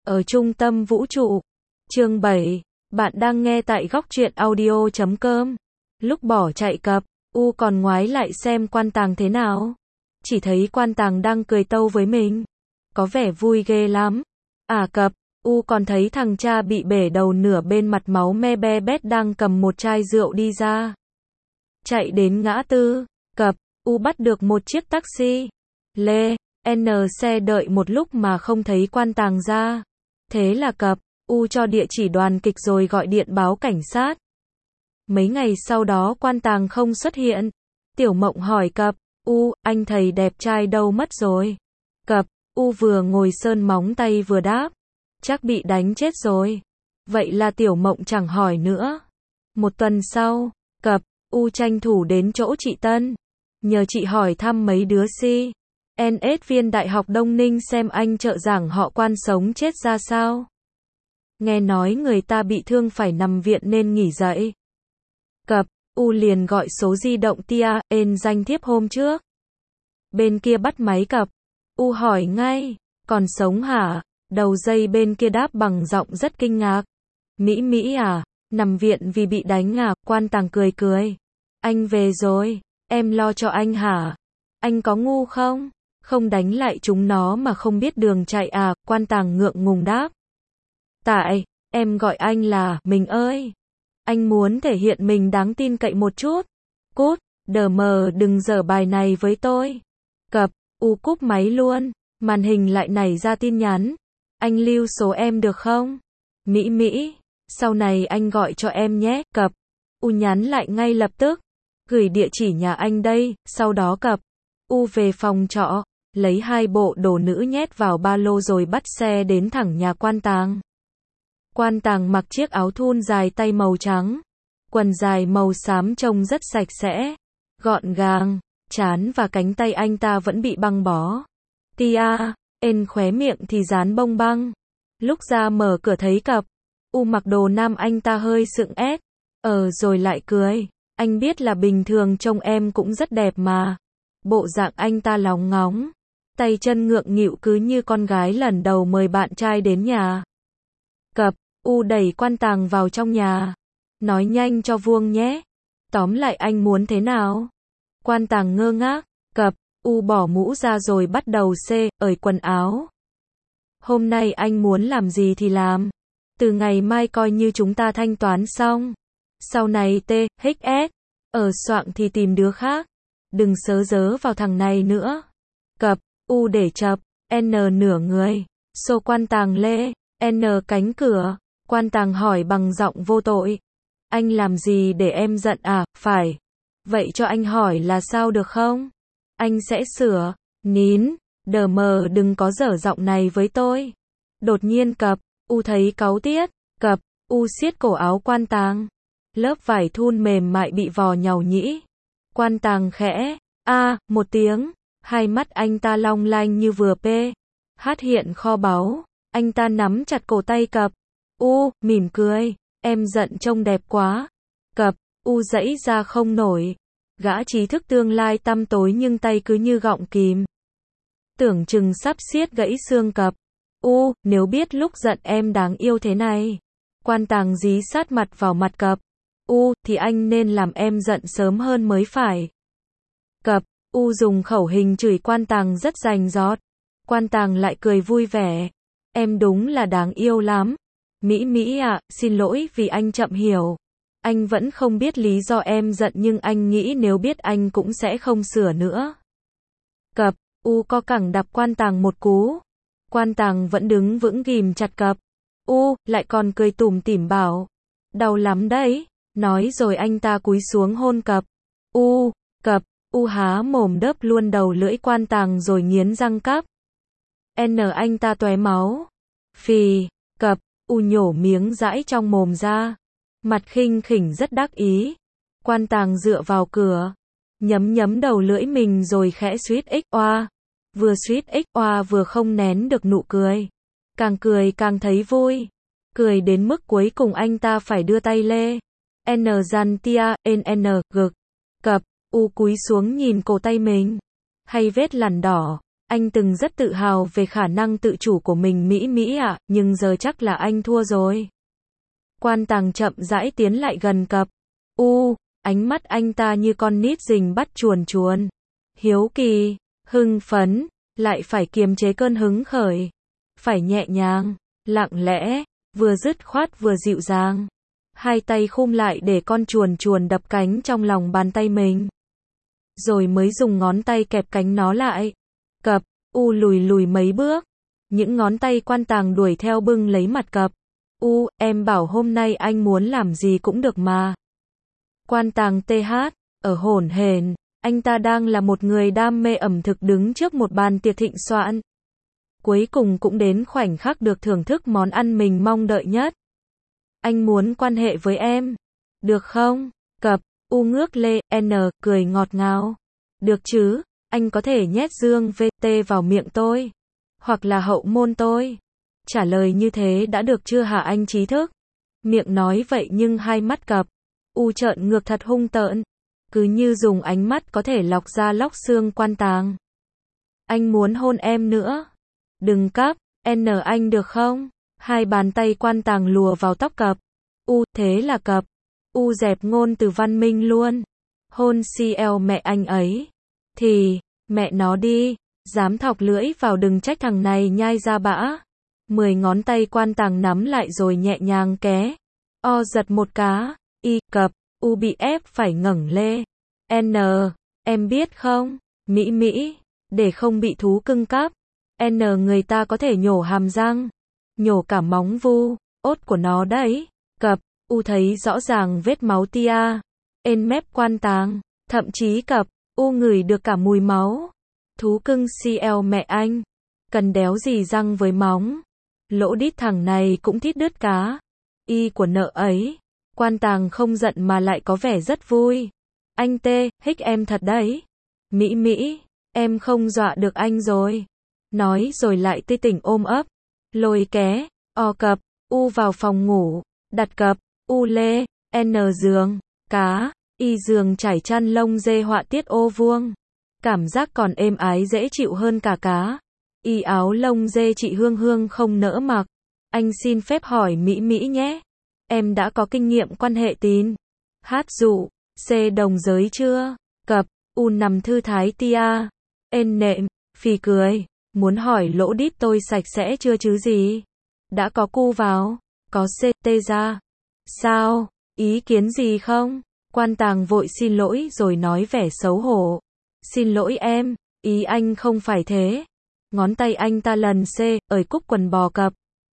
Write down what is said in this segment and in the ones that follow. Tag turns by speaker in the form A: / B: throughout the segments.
A: ở trung tâm vũ trụ. Chương 7. Bạn đang nghe tại góc truyện audio.com. Lúc bỏ chạy cập, U còn ngoái lại xem Quan Tàng thế nào. Chỉ thấy Quan Tàng đang cười tâu với mình. Có vẻ vui ghê lắm. À cập, U còn thấy thằng cha bị bể đầu nửa bên mặt máu me be bét đang cầm một chai rượu đi ra. Chạy đến ngã tư, cập, U bắt được một chiếc taxi. Lê, N xe đợi một lúc mà không thấy Quan Tàng ra. Thế là cập, U cho địa chỉ đoàn kịch rồi gọi điện báo cảnh sát. Mấy ngày sau đó Quan Tàng không xuất hiện. Tiểu Mộng hỏi cập, U, anh thầy đẹp trai đâu mất rồi? Cập, U vừa ngồi sơn móng tay vừa đáp. Chắc bị đánh chết rồi. Vậy là Tiểu Mộng chẳng hỏi nữa. Một tuần sau, cập, U tranh thủ đến chỗ chị Tân. Nhờ chị hỏi thăm mấy đứa si. NS viên Đại học Đông Ninh xem anh trợ giảng họ Quan sống chết ra sao. Nghe nói người ta bị thương phải nằm viện nên nghỉ dậy. Cập, U liền gọi số di động tia, danh thiếp hôm trước. Bên kia bắt máy cập. U hỏi ngay, còn sống hả? Đầu dây bên kia đáp bằng giọng rất kinh ngạc. Mỹ à, nằm viện vì bị đánh à? Quan Tàng cười cười. Anh về rồi, em lo cho anh hả? Anh có ngu không? Không đánh lại chúng nó mà không biết đường chạy à? Quan Tàng ngượng ngùng đáp. Tại, em gọi anh là mình ơi. Anh muốn thể hiện mình đáng tin cậy một chút. Cút, đờ mờ đừng dở bài này với tôi. Cập, U cúp máy luôn. Màn hình lại nảy ra tin nhắn. Anh lưu số em được không? Mỹ, sau này anh gọi cho em nhé. Cập, U nhắn lại ngay lập tức. Gửi địa chỉ nhà anh đây. Sau đó cập, U về phòng trọ, lấy 2 bộ đồ nữ nhét vào ba lô rồi bắt xe đến thẳng nhà Quan Tàng. Quan Tàng mặc chiếc áo thun dài tay màu trắng, quần dài màu xám trông rất sạch sẽ, gọn gàng, trán và cánh tay anh ta vẫn bị băng bó. Tia, khóe miệng thì dán bông băng. Lúc ra mở cửa thấy cập, U mặc đồ nam anh ta hơi sượng ét, rồi lại cười. Anh biết là bình thường trông em cũng rất đẹp mà. Bộ dạng anh ta lóng ngóng, tay chân ngượng nghịu cứ như con gái lần đầu mời bạn trai đến nhà. Cập, U đẩy Quan Tàng vào trong nhà. Nói nhanh cho vuông nhé. Tóm lại anh muốn thế nào? Quan Tàng ngơ ngác. Cập, U bỏ mũ ra rồi bắt đầu ởi quần áo. Hôm nay anh muốn làm gì thì làm. Từ ngày mai coi như chúng ta thanh toán xong. Sau này soạn thì tìm đứa khác. Đừng sớ dớ vào thằng này nữa. Cập, U để chập, nửa người. Xô Quan Tàng lê, cánh cửa. Quan Tàng hỏi bằng giọng vô tội. Anh làm gì để em giận à? Phải. Vậy cho anh hỏi là sao được không? Anh sẽ sửa. Nín, đờ mờ đừng có dở giọng này với tôi. Đột nhiên cập, U thấy cáu tiết. Cập, U siết cổ áo Quan Tàng. Lớp vải thun mềm mại bị vò nhàu nhĩ. Quan Tàng khẽ, một tiếng. Hai mắt anh ta long lanh như vừa hát hiện kho báu. Anh ta nắm chặt cổ tay cập. U, mỉm cười. Em giận trông đẹp quá. Cập, U giãy ra không nổi. Gã trí thức tương lai tăm tối nhưng tay cứ như gọng kìm. Tưởng chừng sắp xiết gãy xương cập. U, nếu biết lúc giận em đáng yêu thế này. Quan Tàng dí sát mặt vào mặt cập. U, thì anh nên làm em giận sớm hơn mới phải. Cập, U dùng khẩu hình chửi Quan Tàng rất rành rọt. Quan Tàng lại cười vui vẻ. Em đúng là đáng yêu lắm. Mỹ à, xin lỗi vì anh chậm hiểu. Anh vẫn không biết lý do em giận nhưng anh nghĩ nếu biết anh cũng sẽ không sửa nữa. Cập, U co cẳng đập Quan Tàng một cú. Quan Tàng vẫn đứng vững ghìm chặt cập. U, lại còn cười tủm tỉm bảo. Đau lắm đấy. Nói rồi anh ta cúi xuống hôn cập. Cập, U há mồm đớp luôn đầu lưỡi Quan Tàng rồi nghiến răng cắp. Anh ta tóe máu. Phì, cập, U nhổ miếng dãi trong mồm ra. Mặt khinh khỉnh rất đắc ý. Quan Tàng dựa vào cửa. Nhấm đầu lưỡi mình rồi khẽ suýt oa. Vừa suýt oa vừa không nén được nụ cười. Càng cười càng thấy vui. Cười đến mức cuối cùng anh ta phải đưa tay lê. Dàn tia, gực. Cập, U cúi xuống nhìn cổ tay mình. Hay vết lằn đỏ. Anh từng rất tự hào về khả năng tự chủ của mình Mỹ Mỹ ạ, nhưng giờ chắc là anh thua rồi. Quan Tàng chậm rãi tiến lại gần cặp. Ánh mắt anh ta như con nít rình bắt chuồn chuồn. Hiếu kỳ, hưng phấn, lại phải kiềm chế cơn hứng khởi. Phải nhẹ nhàng, lặng lẽ, vừa dứt khoát vừa dịu dàng. Hai tay khum lại để con chuồn chuồn đập cánh trong lòng bàn tay mình. Rồi mới dùng ngón tay kẹp cánh nó lại. Cặp, lùi lùi mấy bước. Những ngón tay Quan Tàng đuổi theo bưng lấy mặt cặp. Em bảo hôm nay anh muốn làm gì cũng được mà. Quan Tàng ở hổn hển, anh ta đang là một người đam mê ẩm thực đứng trước một bàn tiệc thịnh soạn. Cuối cùng cũng đến khoảnh khắc được thưởng thức món ăn mình mong đợi nhất. Anh muốn quan hệ với em. Được không? Cặp, ngước lê, cười ngọt ngào. Được chứ, anh có thể nhét dương VT vào miệng tôi. Hoặc là hậu môn tôi. Trả lời như thế đã được chưa hả anh trí thức? Miệng nói vậy nhưng hai mắt cặp. Trợn ngược thật hung tợn. Cứ như dùng ánh mắt có thể lọc da lóc xương Quan Tàng. Anh muốn hôn em nữa. Đừng cắp, anh được không? Hai bàn tay Quan Tàng lùa vào tóc cặp. Thế là cặp. Dẹp ngôn từ văn minh luôn. Hôn CL mẹ anh ấy. Thì, mẹ nó đi. Dám thọc lưỡi vào đừng trách thằng này nhai ra bã. 10 ngón tay Quan Tàng nắm lại rồi nhẹ nhàng ké. Giật một cá. Cặp. Bị ép phải ngẩng lê. Em biết không? Mỹ. Để không bị thú cưng cắp. Người ta có thể nhổ hàm răng. Nhổ cả móng vu, ốt của nó đấy. Cặp. Thấy rõ ràng vết máu tia. Mép Quan Tàng. Thậm chí cặp. Ngửi được cả mùi máu. Thú cưng CL mẹ anh. Cần đéo gì răng với móng. Lỗ đít thằng này cũng thít đứt cá. Của nợ ấy. Quan Tàng không giận mà lại có vẻ rất vui. Anh hích em thật đấy. Mỹ, em không dọa được anh rồi. Nói rồi lại tươi tỉnh ôm ấp. Lôi ké, cặp, vào phòng ngủ. Đặt cặp, lê, giường, cá, giường trải chăn lông dê họa tiết ô vuông. Cảm giác còn êm ái dễ chịu hơn cả cá. Áo lông dê chị Hương không nỡ mặc. Anh xin phép hỏi Mỹ nhé. Em đã có kinh nghiệm quan hệ tín. Dụ, C đồng giới chưa? Cặp, nằm thư thái tia. Nệm, phì cười. Muốn hỏi lỗ đít tôi sạch sẽ chưa chứ gì? Đã có cu vào? Có CT ra? Sao? Ý kiến gì không? Quan Tàng vội xin lỗi rồi nói vẻ xấu hổ. Xin lỗi em, ý anh không phải thế. Ngón tay anh ta lần ởi cúc quần bò cặp.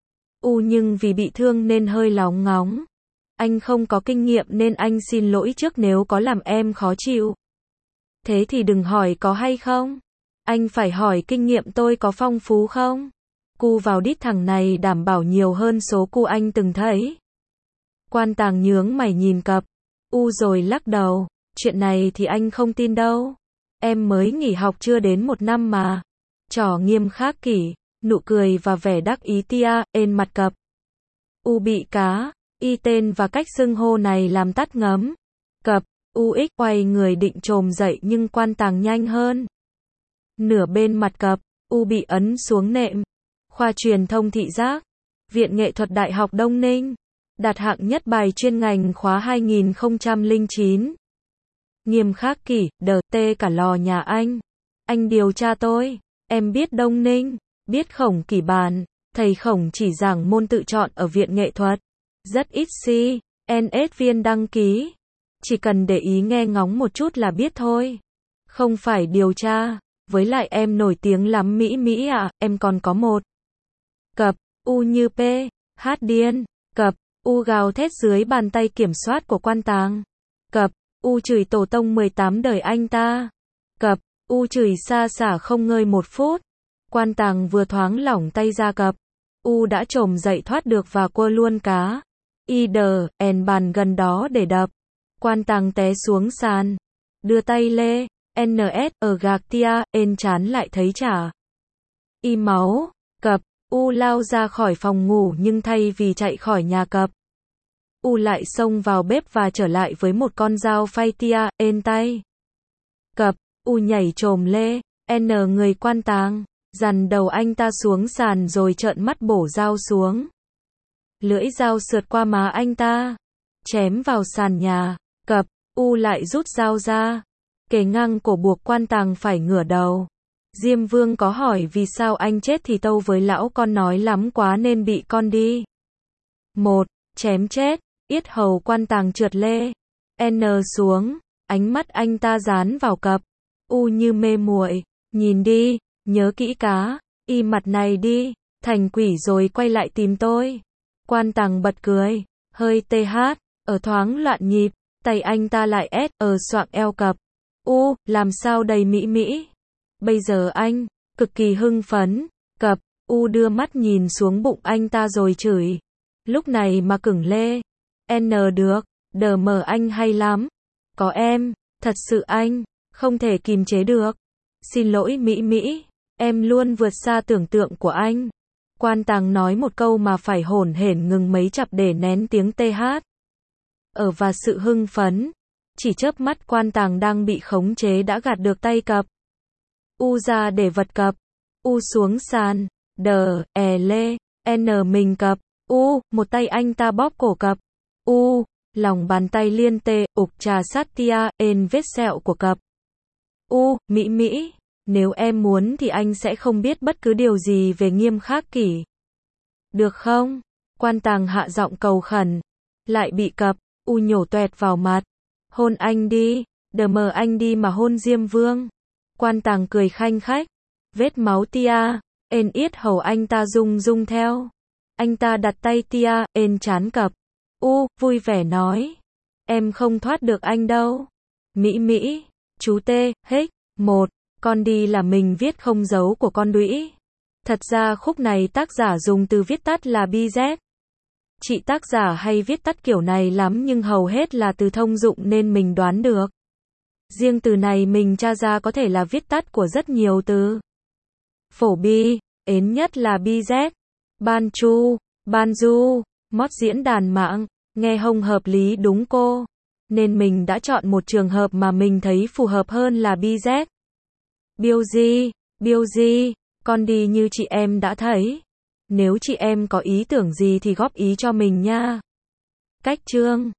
A: Nhưng vì bị thương nên hơi lóng ngóng. Anh không có kinh nghiệm nên anh xin lỗi trước nếu có làm em khó chịu. Thế thì đừng hỏi có hay không. Anh phải hỏi kinh nghiệm tôi có phong phú không? Cu vào đít thằng này đảm bảo nhiều hơn số cu anh từng thấy. Quan Tàng nhướng mày nhìn cặp. Rồi lắc đầu. Chuyện này thì anh không tin đâu. Em mới nghỉ học chưa đến 1 năm mà. Trỏ nghiêm khắc kỷ. Nụ cười và vẻ đắc ý tia, mặt cặp. Bị cá, tên và cách xưng hô này làm tắt ngấm. Cặp, quay người định chồm dậy nhưng Quan Tàng nhanh hơn. Nửa bên mặt cặp, bị ấn xuống nệm. Khoa truyền thông thị giác. Viện Nghệ thuật Đại học Đông Ninh. Đạt hạng nhất bài chuyên ngành khóa 2009. Nghiêm khắc kỷ, cả lò nhà anh. Anh điều tra tôi. Em biết Đông Ninh. Biết Khổng Kỷ Bàn, thầy Khổng chỉ giảng môn tự chọn ở Viện Nghệ thuật. Rất ít CNS viên đăng ký. Chỉ cần để ý nghe ngóng một chút là biết thôi. Không phải điều tra. Với lại em nổi tiếng lắm Mỹ ạ, em còn có một. Cặp, như P, hát điên. Cặp, gào thét dưới bàn tay kiểm soát của Quan Tàng. Cặp, chửi tổ tông 18 đời anh ta. Cặp, chửi xa xả không ngơi 1 phút. Quan Tàng vừa thoáng lỏng tay ra cặp. Đã chồm dậy thoát được và quơ luôn cá. Bàn gần đó để đập. Quan Tàng té xuống sàn. Đưa tay lê. Ở gạc tia. Chán lại thấy chả. Máu. Cặp. Lao ra khỏi phòng ngủ nhưng thay vì chạy khỏi nhà cặp. Lại xông vào bếp và trở lại với một con dao phay tia. Tay. Cặp. Nhảy chồm lê. N người quan tàng, dằn đầu anh ta xuống sàn rồi trợn mắt bổ dao xuống. Lưỡi dao sượt qua má anh ta, chém vào sàn nhà, cập, U lại rút dao ra, kề ngang cổ buộc quan tàng phải ngửa đầu. Diêm Vương có hỏi vì sao anh chết thì tâu với lão con nói lắm quá nên bị con đi. Một, chém chết, yết hầu quan tàng trượt lê. N xuống, ánh mắt anh ta dán vào cặp. U như mê muội, nhìn đi, nhớ kỹ cá, y mặt này đi, thành quỷ rồi quay lại tìm tôi. Quan tàng bật cười, hơi tê hát, ở thoáng loạn nhịp, tay anh ta lại xoạng eo cặp. U, làm sao đầy mỹ mỹ. Bây giờ anh, cực kỳ hưng phấn, cặp, U đưa mắt nhìn xuống bụng anh ta rồi chửi. Lúc này mà cứng lê. N được, đờ mờ anh hay lắm. Có em, thật sự anh, không thể kìm chế được. Xin lỗi mỹ mỹ, em luôn vượt xa tưởng tượng của anh. Quan tàng nói một câu mà phải hổn hển ngừng mấy chặp để nén tiếng tê hát. Và sự hưng phấn, chỉ chớp mắt quan tàng đang bị khống chế đã gạt được tay cặp. U ra để vật cặp. U xuống sàn, đờ, lê, N mình cặp. U, một tay anh ta bóp cổ cặp. U, lòng bàn tay liên tê, ục trà sát tia, vết sẹo của cặp. U, mỹ mỹ, nếu em muốn thì anh sẽ không biết bất cứ điều gì về Nghiêm Khắc Kỷ. Được không? Quan tàng hạ giọng cầu khẩn. Lại bị cặp, U nhổ toẹt vào mặt. Hôn anh đi, đờ mờ anh đi mà hôn Diêm Vương. Quan tàng cười khanh khách. Vết máu tia, yết hầu anh ta rung rung theo. Anh ta đặt tay tia, trán cặp. U, vui vẻ nói. Em không thoát được anh đâu. Mỹ mỹ, chú tê, hích. Một, con đi là mình viết không dấu của con đũy. Thật ra khúc này tác giả dùng từ viết tắt là BZ. Chị tác giả hay viết tắt kiểu này lắm nhưng hầu hết là từ thông dụng nên mình đoán được. Riêng từ này mình tra ra có thể là viết tắt của rất nhiều từ. Phổ bi, ến nhất là BZ, ban chu, ban du, mót diễn đàn mạng, nghe không hợp lý đúng cô. Nên mình đã chọn một trường hợp mà mình thấy phù hợp hơn là BZ. Biêu di, con đi như chị em đã thấy. Nếu chị em có ý tưởng gì thì góp ý cho mình nha. Cách chương